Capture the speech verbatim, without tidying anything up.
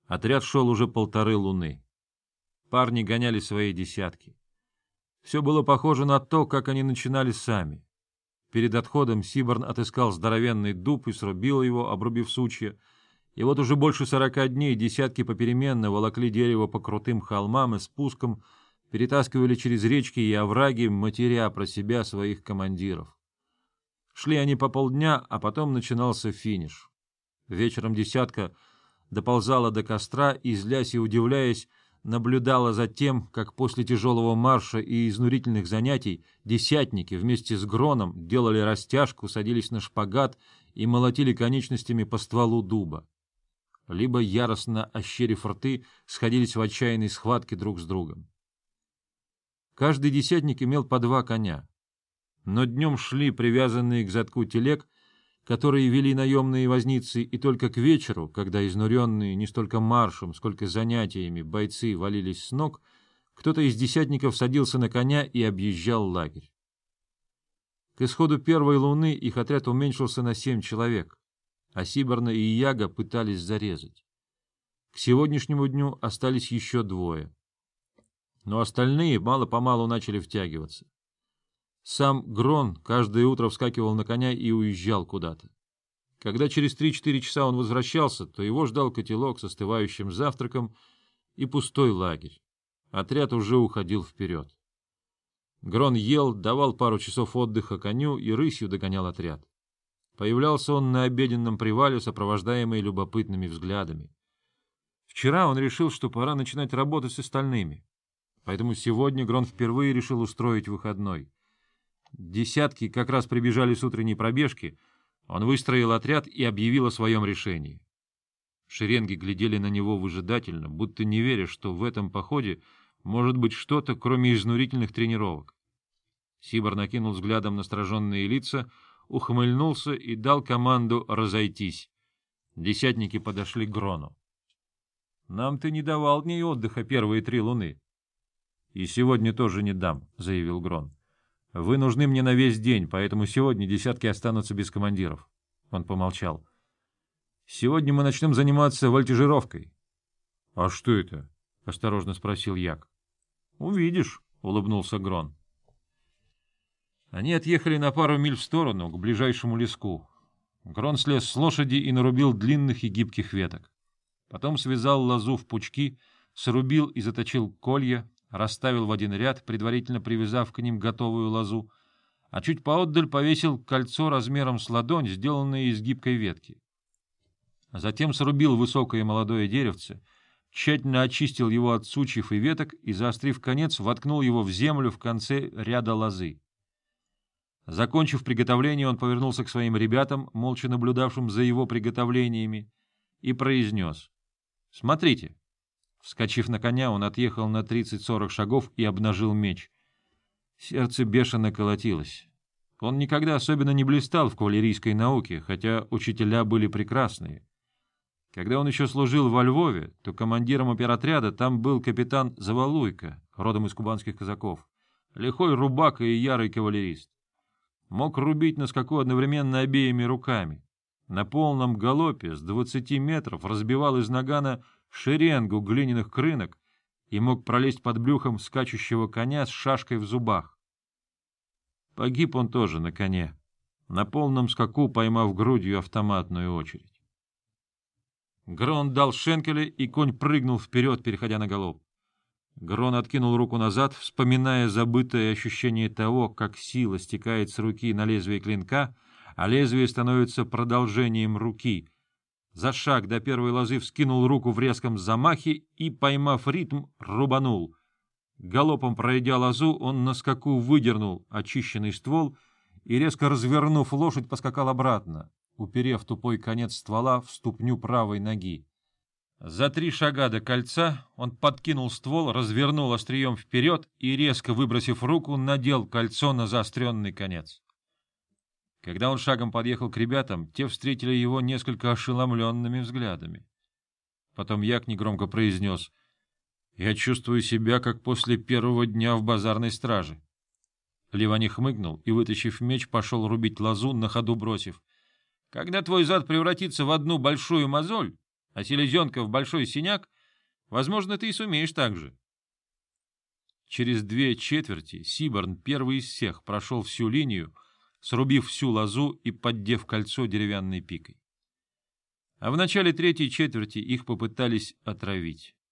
Отряд шел уже полторы луны. Парни гоняли свои десятки. Все было похоже на то, как они начинали сами. Перед отходом Сиборн отыскал здоровенный дуб и срубил его, обрубив сучья, и вот уже больше сорока дней десятки попеременно волокли дерево по крутым холмам и спускам, перетаскивали через речки и овраги, матеря про себя своих командиров. Шли они по полдня, а потом начинался финиш. Вечером десятка доползала до костра и, злясь и удивляясь, наблюдала за тем, как после тяжелого марша и изнурительных занятий десятники вместе с Гроном делали растяжку, садились на шпагат и молотили конечностями по стволу дуба. Либо, яростно ощерив рты, сходились в отчаянной схватке друг с другом. Каждый десятник имел по два коня. Но днем шли привязанные к задку телег, которые вели наемные возницы, и только к вечеру, когда изнуренные не столько маршем, сколько занятиями бойцы валились с ног, кто-то из десятников садился на коня и объезжал лагерь. К исходу первой луны их отряд уменьшился на семь человек, а Сиборна и Яга пытались зарезать. К сегодняшнему дню остались еще двое. Но остальные мало-помалу начали втягиваться. Сам Грон каждое утро вскакивал на коня и уезжал куда-то. Когда через три-четыре часа он возвращался, то его ждал котелок с остывающим завтраком и пустой лагерь. Отряд уже уходил вперед. Грон ел, давал пару часов отдыха коню и рысью догонял отряд. Появлялся он на обеденном привале, сопровождаемый любопытными взглядами. Вчера он решил, что пора начинать работать с остальными. Поэтому сегодня Грон впервые решил устроить выходной. Десятки как раз прибежали с утренней пробежки, он выстроил отряд и объявил о своем решении. Шеренги глядели на него выжидательно, будто не веря, что в этом походе может быть что-то, кроме изнурительных тренировок. Сибор накинул взглядом на настороженные лица, ухмыльнулся и дал команду разойтись. Десятники подошли к Грону. — Нам ты не давал дней отдыха первые три луны. — И сегодня тоже не дам, — заявил Грон. — Вы нужны мне на весь день, поэтому сегодня десятки останутся без командиров. Он помолчал. — Сегодня мы начнем заниматься вольтежировкой. — А что это? — осторожно спросил Як. — Увидишь, — улыбнулся Грон. Они отъехали на пару миль в сторону, к ближайшему леску. Грон слез с лошади и нарубил длинных и гибких веток. Потом связал лозу в пучки, срубил и заточил колья, расставил в один ряд, предварительно привязав к ним готовую лозу, а чуть поотдаль повесил кольцо размером с ладонь, сделанное из гибкой ветки. Затем срубил высокое молодое деревце, тщательно очистил его от сучьев и веток и, заострив конец, воткнул его в землю в конце ряда лозы. Закончив приготовление, он повернулся к своим ребятам, молча наблюдавшим за его приготовлениями, и произнес: «Смотрите». Вскочив на коня, он отъехал на тридцать-сорок шагов и обнажил меч. Сердце бешено колотилось. Он никогда особенно не блистал в кавалерийской науке, хотя учителя были прекрасные. Когда он еще служил во Львове, то командиром оперотряда там был капитан Завалуйко, родом из кубанских казаков, лихой рубака и ярый кавалерист. Мог рубить на скаку одновременно обеими руками. На полном галопе с двадцати метров разбивал из нагана шеренгу глиняных крынок и мог пролезть под брюхом скачущего коня с шашкой в зубах. Погиб он тоже на коне, на полном скаку поймав грудью автоматную очередь. Грон дал шенкеля, и конь прыгнул вперед, переходя на галоп. Грон откинул руку назад, вспоминая забытое ощущение того, как сила стекает с руки на лезвие клинка, а лезвие становится продолжением руки. За шаг до первой лозы вскинул руку в резком замахе и, поймав ритм, рубанул. Галопом пройдя лозу, он на скаку выдернул очищенный ствол и, резко развернув лошадь, поскакал обратно, уперев тупой конец ствола в ступню правой ноги. За три шага до кольца он подкинул ствол, развернул острием вперед и, резко выбросив руку, надел кольцо на заостренный конец. Когда он шагом подъехал к ребятам, те встретили его несколько ошеломленными взглядами. Потом Як негромко произнес: «Я чувствую себя, как после первого дня в базарной страже». Ливани хмыкнул и, вытащив меч, пошел рубить лозу, на ходу бросив: «Когда твой зад превратится в одну большую мозоль, а селезенка в большой синяк, возможно, ты и сумеешь так же. Через две четверти Сиборн первый из всех прошел всю линию, срубив всю лозу и поддев кольцо деревянной пикой. А в начале третьей четверти их попытались отравить.